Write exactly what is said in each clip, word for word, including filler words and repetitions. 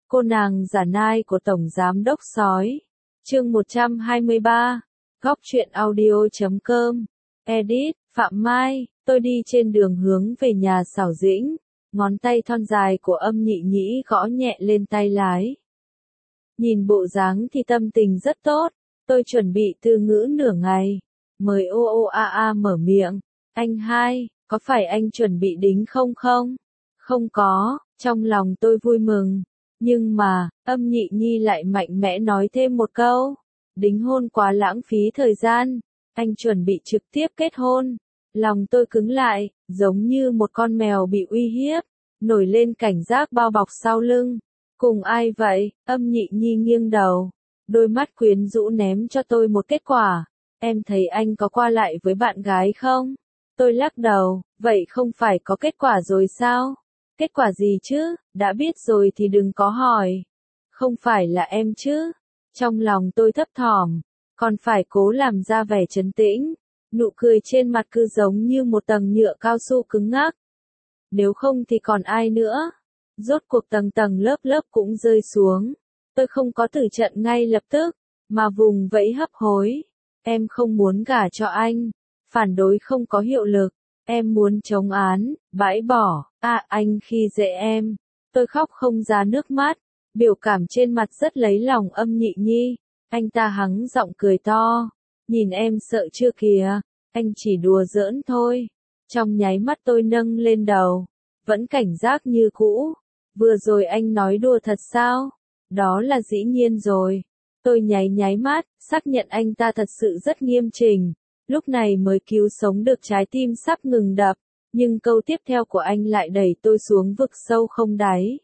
Cô nàng giả nai của Tổng Giám Đốc Sói. Chương một trăm hai mươi ba. Góc truyện audio chấm com. Edit, Phạm Mai. Tôi đi trên đường hướng về nhà Sảo Dĩnh. Ngón tay thon dài của Âm Nhị Nhĩ gõ nhẹ lên tay lái. Nhìn bộ dáng thì tâm tình rất tốt. Tôi chuẩn bị từ ngữ nửa ngày. Mới ô ô a a mở miệng. Anh hai, có phải anh chuẩn bị đính không không? Không có, trong lòng tôi vui mừng. Nhưng mà, Âm Nhị Nhi lại mạnh mẽ nói thêm một câu. Đính hôn quá lãng phí thời gian. Anh chuẩn bị trực tiếp kết hôn. Lòng tôi cứng lại, giống như một con mèo bị uy hiếp. Nổi lên cảnh giác bao bọc sau lưng. Cùng ai vậy? Âm Nhị Nhi nghiêng đầu. Đôi mắt quyến rũ ném cho tôi một kết quả. Em thấy anh có qua lại với bạn gái không? Tôi lắc đầu, vậy không phải có kết quả rồi sao? Kết quả gì chứ? Đã biết rồi thì đừng có hỏi. Không phải là em chứ? Trong lòng tôi thấp thỏm, còn phải cố làm ra vẻ trấn tĩnh. Nụ cười trên mặt cứ giống như một tầng nhựa cao su cứng ngắc. Nếu không thì còn ai nữa? Rốt cuộc tầng tầng lớp lớp cũng rơi xuống. Tôi không có tử trận ngay lập tức, mà vùng vẫy hấp hối. Em không muốn gả cho anh. Phản đối không có hiệu lực. Em muốn chống án, bãi bỏ. À, anh khi dễ em. Tôi khóc không ra nước mắt. Biểu cảm trên mặt rất lấy lòng Âm Nhị Nhi. Anh ta hắng giọng cười to. Nhìn em sợ chưa kìa. Anh chỉ đùa giỡn thôi. Trong nháy mắt tôi nâng lên đầu. Vẫn cảnh giác như cũ. Vừa rồi anh nói đùa thật sao? Đó là dĩ nhiên rồi. Tôi nháy nháy mắt, xác nhận anh ta thật sự rất nghiêm chỉnh. Lúc này mới cứu sống được trái tim sắp ngừng đập. Nhưng câu tiếp theo của anh lại đẩy tôi xuống vực sâu không đáy.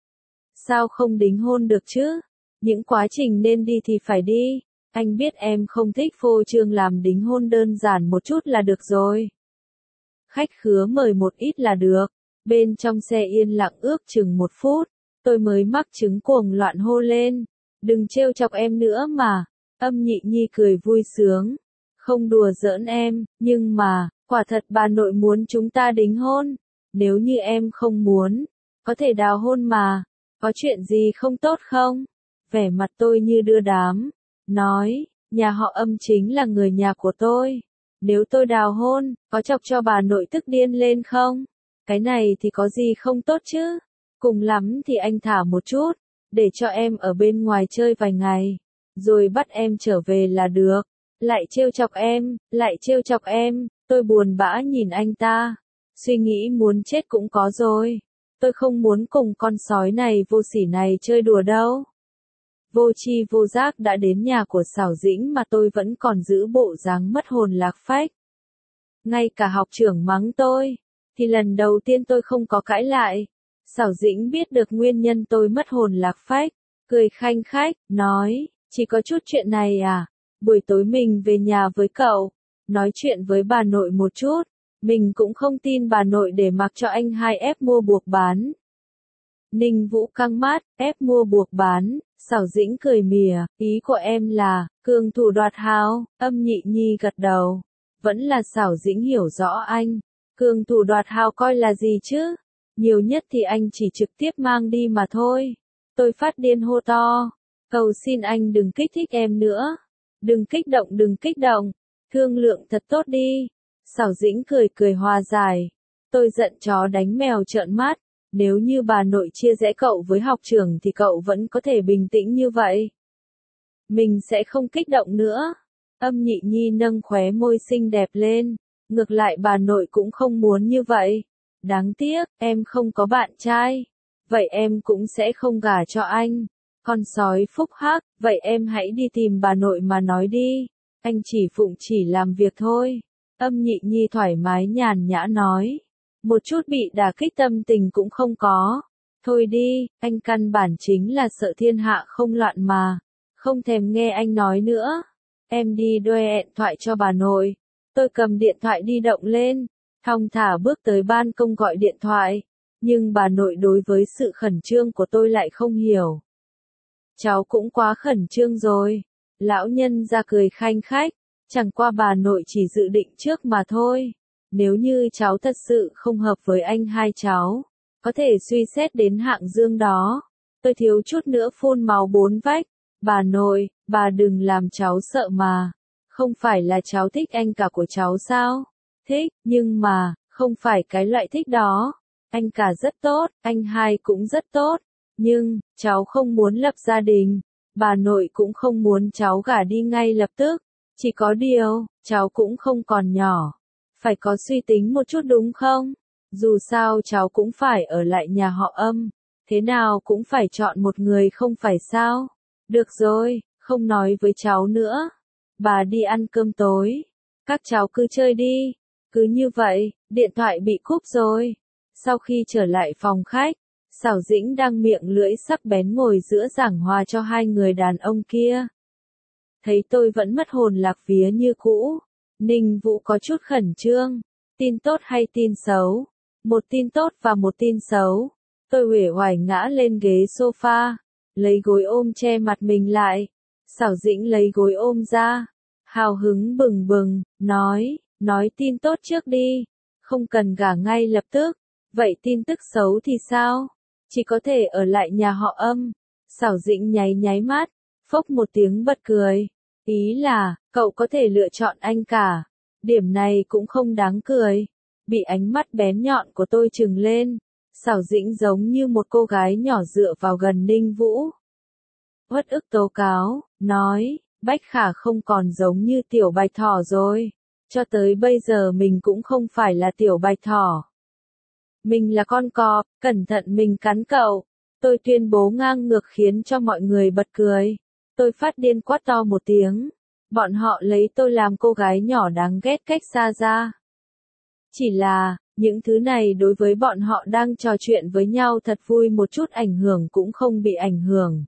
Sao không đính hôn được chứ? Những quá trình nên đi thì phải đi. Anh biết em không thích phô trương, làm đính hôn đơn giản một chút là được rồi. Khách khứa mời một ít là được. Bên trong xe yên lặng ước chừng một phút. Tôi mới mắc chứng cuồng loạn hô lên. Đừng trêu chọc em nữa mà. Âm Nhị Nhi cười vui sướng. Không đùa giỡn em, nhưng mà, quả thật bà nội muốn chúng ta đính hôn. Nếu như em không muốn, có thể đào hôn mà. Có chuyện gì không tốt không? Vẻ mặt tôi như đưa đám. Nói, nhà họ Âm chính là người nhà của tôi. Nếu tôi đào hôn, có chọc cho bà nội tức điên lên không? Cái này thì có gì không tốt chứ? Cùng lắm thì anh thả một chút, để cho em ở bên ngoài chơi vài ngày. Rồi bắt em trở về là được. Lại trêu chọc em, lại trêu chọc em. Tôi buồn bã nhìn anh ta. Suy nghĩ muốn chết cũng có rồi. Tôi không muốn cùng con sói này vô sỉ này chơi đùa đâu. Vô tri vô giác đã đến nhà của Sảo Dĩnh mà tôi vẫn còn giữ bộ dáng mất hồn lạc phách. Ngay cả học trưởng mắng tôi, thì lần đầu tiên tôi không có cãi lại. Sảo Dĩnh biết được nguyên nhân tôi mất hồn lạc phách, cười khanh khách, nói, chỉ có chút chuyện này à? Buổi tối mình về nhà với cậu, nói chuyện với bà nội một chút. Mình cũng không tin bà nội để mặc cho anh hai ép mua buộc bán. Ninh Vũ căng mắt, ép mua buộc bán. Sảo Dĩnh cười mỉa, ý của em là, cường thủ đoạt hào. Âm Nhị Nhi gật đầu. Vẫn là Sảo Dĩnh hiểu rõ anh. Cường thủ đoạt hào coi là gì chứ? Nhiều nhất thì anh chỉ trực tiếp mang đi mà thôi. Tôi phát điên hô to. Cầu xin anh đừng kích thích em nữa. Đừng kích động, đừng kích động. Thương lượng thật tốt đi. Sảo Dĩnh cười cười hòa giải. Tôi giận chó đánh mèo trợn mắt. Nếu như bà nội chia rẽ cậu với học trưởng thì cậu vẫn có thể bình tĩnh như vậy. Mình sẽ không kích động nữa. Âm Nhị Nhi nâng khóe môi xinh đẹp lên. Ngược lại bà nội cũng không muốn như vậy. Đáng tiếc, em không có bạn trai. Vậy em cũng sẽ không gả cho anh. Con sói phúc hắc, vậy em hãy đi tìm bà nội mà nói đi. Anh chỉ phụng chỉ làm việc thôi. Âm Nhị Nhi thoải mái nhàn nhã nói. Một chút bị đả kích tâm tình cũng không có. Thôi đi, anh căn bản chính là sợ thiên hạ không loạn mà. Không thèm nghe anh nói nữa. Em đi đòi điện thoại cho bà nội. Tôi cầm điện thoại di động lên. Thong thả bước tới ban công gọi điện thoại. Nhưng bà nội đối với sự khẩn trương của tôi lại không hiểu. Cháu cũng quá khẩn trương rồi. Lão nhân ra cười khanh khách. Chẳng qua bà nội chỉ dự định trước mà thôi. Nếu như cháu thật sự không hợp với anh hai cháu, có thể suy xét đến hạng dương đó. tôi thiếu chút nữa phun máu bốn vách. Bà nội, bà đừng làm cháu sợ mà. Không phải là cháu thích anh cả của cháu sao? Thích, nhưng mà, không phải cái loại thích đó. Anh cả rất tốt, anh hai cũng rất tốt. Nhưng, cháu không muốn lập gia đình. Bà nội cũng không muốn cháu gả đi ngay lập tức. Chỉ có điều, cháu cũng không còn nhỏ. Phải có suy tính một chút đúng không? Dù sao cháu cũng phải ở lại nhà họ Âm. Thế nào cũng phải chọn một người không phải sao? Được rồi, không nói với cháu nữa. Bà đi ăn cơm tối. Các cháu cứ chơi đi. Cứ như vậy, điện thoại bị cúp rồi. Sau khi trở lại phòng khách, Sảo Dĩnh đang miệng lưỡi sắc bén ngồi giữa giảng hòa cho hai người đàn ông kia. Thấy tôi vẫn mất hồn lạc vía như cũ. Ninh Vũ có chút khẩn trương. Tin tốt hay tin xấu? Một tin tốt và một tin xấu. Tôi uể oải ngã lên ghế sofa, lấy gối ôm che mặt mình lại. Sảo Dĩnh lấy gối ôm ra, hào hứng bừng bừng, nói, nói tin tốt trước đi, không cần gả ngay lập tức. Vậy tin tức xấu thì sao? Chỉ có thể ở lại nhà họ Âm. Sảo Dĩnh nháy nháy mắt, phốc một tiếng bật cười. Ý là, cậu có thể lựa chọn anh cả. Điểm này cũng không đáng cười. Bị ánh mắt bén nhọn của tôi trừng lên, Sảo Dĩnh giống như một cô gái nhỏ dựa vào gần Ninh Vũ. Uất ức tố cáo, nói, Bách Khả không còn giống như tiểu bạch thỏ rồi. Cho tới bây giờ mình cũng không phải là tiểu bạch thỏ. Mình là con cọp, cẩn thận mình cắn cậu. Tôi tuyên bố ngang ngược khiến cho mọi người bật cười. Tôi phát điên quát to một tiếng. Bọn họ lấy tôi làm cô gái nhỏ đáng ghét cách xa ra. Chỉ là, những thứ này đối với bọn họ đang trò chuyện với nhau thật vui một chút ảnh hưởng cũng không bị ảnh hưởng.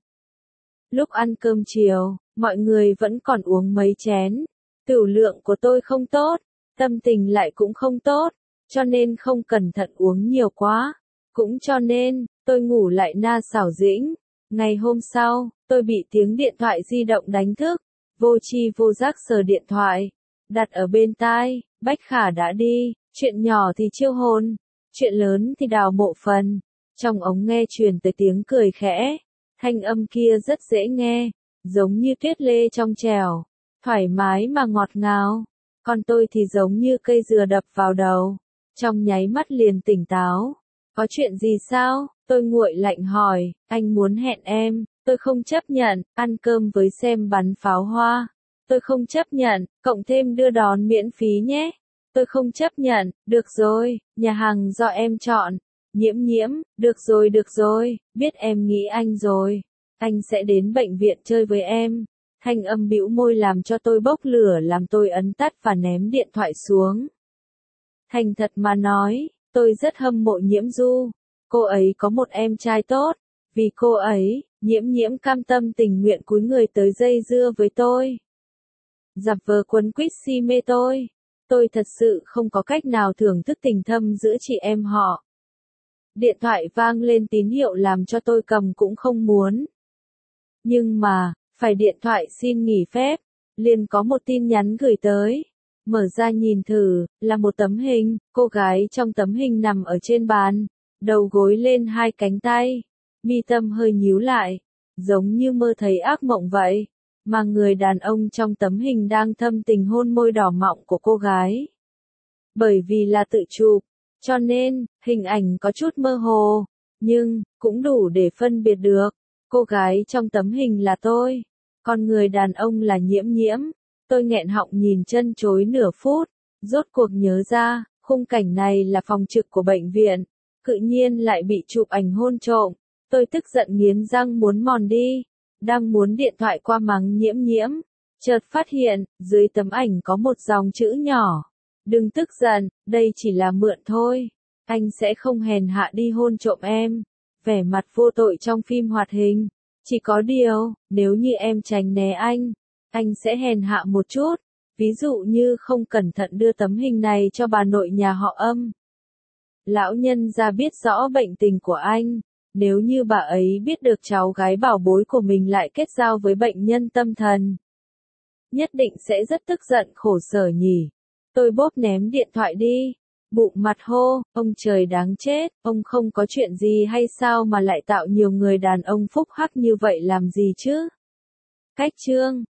Lúc ăn cơm chiều, mọi người vẫn còn uống mấy chén. Tửu lượng của tôi không tốt, tâm tình lại cũng không tốt, cho nên không cẩn thận uống nhiều quá. Cũng cho nên, tôi ngủ lại na Sảo Dĩnh. Ngày hôm sau, tôi bị tiếng điện thoại di động đánh thức, vô tri vô giác sờ điện thoại, đặt ở bên tai, Bách Khả đã đi, chuyện nhỏ thì chiêu hôn, chuyện lớn thì đào mộ phần. Trong ống nghe truyền tới tiếng cười khẽ, thanh âm kia rất dễ nghe, giống như tuyết lê trong trèo, thoải mái mà ngọt ngào. Còn tôi thì giống như cây dừa đập vào đầu, trong nháy mắt liền tỉnh táo. Có chuyện gì sao? Tôi nguội lạnh hỏi, anh muốn hẹn em, tôi không chấp nhận, ăn cơm với xem bắn pháo hoa. Tôi không chấp nhận, cộng thêm đưa đón miễn phí nhé. Tôi không chấp nhận, được rồi, nhà hàng do em chọn. Nhiễm nhiễm, được rồi được rồi, biết em nghĩ anh rồi. Anh sẽ đến bệnh viện chơi với em. Thanh âm bĩu môi làm cho tôi bốc lửa làm tôi ấn tắt và ném điện thoại xuống. Thành thật mà nói, tôi rất hâm mộ Nhiễm Du. Cô ấy có một em trai tốt. Vì cô ấy, Nhiễm nhiễm cam tâm tình nguyện cúi người tới dây dưa với tôi. Dập vờ quấn quýt si mê tôi. Tôi thật sự không có cách nào thưởng thức tình thâm giữa chị em họ. Điện thoại vang lên tín hiệu làm cho tôi cầm cũng không muốn. Nhưng mà, phải điện thoại xin nghỉ phép, liền có một tin nhắn gửi tới. Mở ra nhìn thử, là một tấm hình, cô gái trong tấm hình nằm ở trên bàn, đầu gối lên hai cánh tay, mi tâm hơi nhíu lại, giống như mơ thấy ác mộng vậy. Mà người đàn ông trong tấm hình đang thâm tình hôn môi đỏ mọng của cô gái. Bởi vì là tự chụp, cho nên, hình ảnh có chút mơ hồ, nhưng, cũng đủ để phân biệt được. Cô gái trong tấm hình là tôi, còn người đàn ông là Nhiễm nhiễm. Tôi nghẹn họng nhìn chân chối nửa phút, rốt cuộc nhớ ra, khung cảnh này là phòng trực của bệnh viện, tự nhiên lại bị chụp ảnh hôn trộm. Tôi tức giận nghiến răng muốn mòn đi. Đang muốn điện thoại qua mắng Nhiễm nhiễm, chợt phát hiện, dưới tấm ảnh có một dòng chữ nhỏ. Đừng tức giận, đây chỉ là mượn thôi. Anh sẽ không hèn hạ đi hôn trộm em. Vẻ mặt vô tội trong phim hoạt hình. Chỉ có điều, nếu như em tránh né anh, anh sẽ hèn hạ một chút. Ví dụ như không cẩn thận đưa tấm hình này cho bà nội nhà họ Âm. Lão nhân gia biết rõ bệnh tình của anh. Nếu như bà ấy biết được cháu gái bảo bối của mình lại kết giao với bệnh nhân tâm thần, nhất định sẽ rất tức giận khổ sở nhỉ. Tôi bóp ném điện thoại đi. bụng mặt hô, ông trời đáng chết, ông không có chuyện gì hay sao mà lại tạo nhiều người đàn ông phúc hắc như vậy làm gì chứ? Cách chương